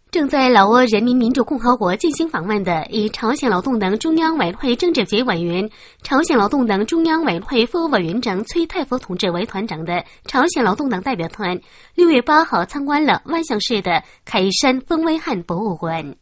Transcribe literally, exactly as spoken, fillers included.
正在老挝人民民主共和国进行访问的以朝鲜劳动党中央委员会政治局委员、朝鲜劳动党中央委员会副委员长崔泰福同志为团长的朝鲜劳动党代表团，六月八号参观了万象市的凯山丰威汉博物馆。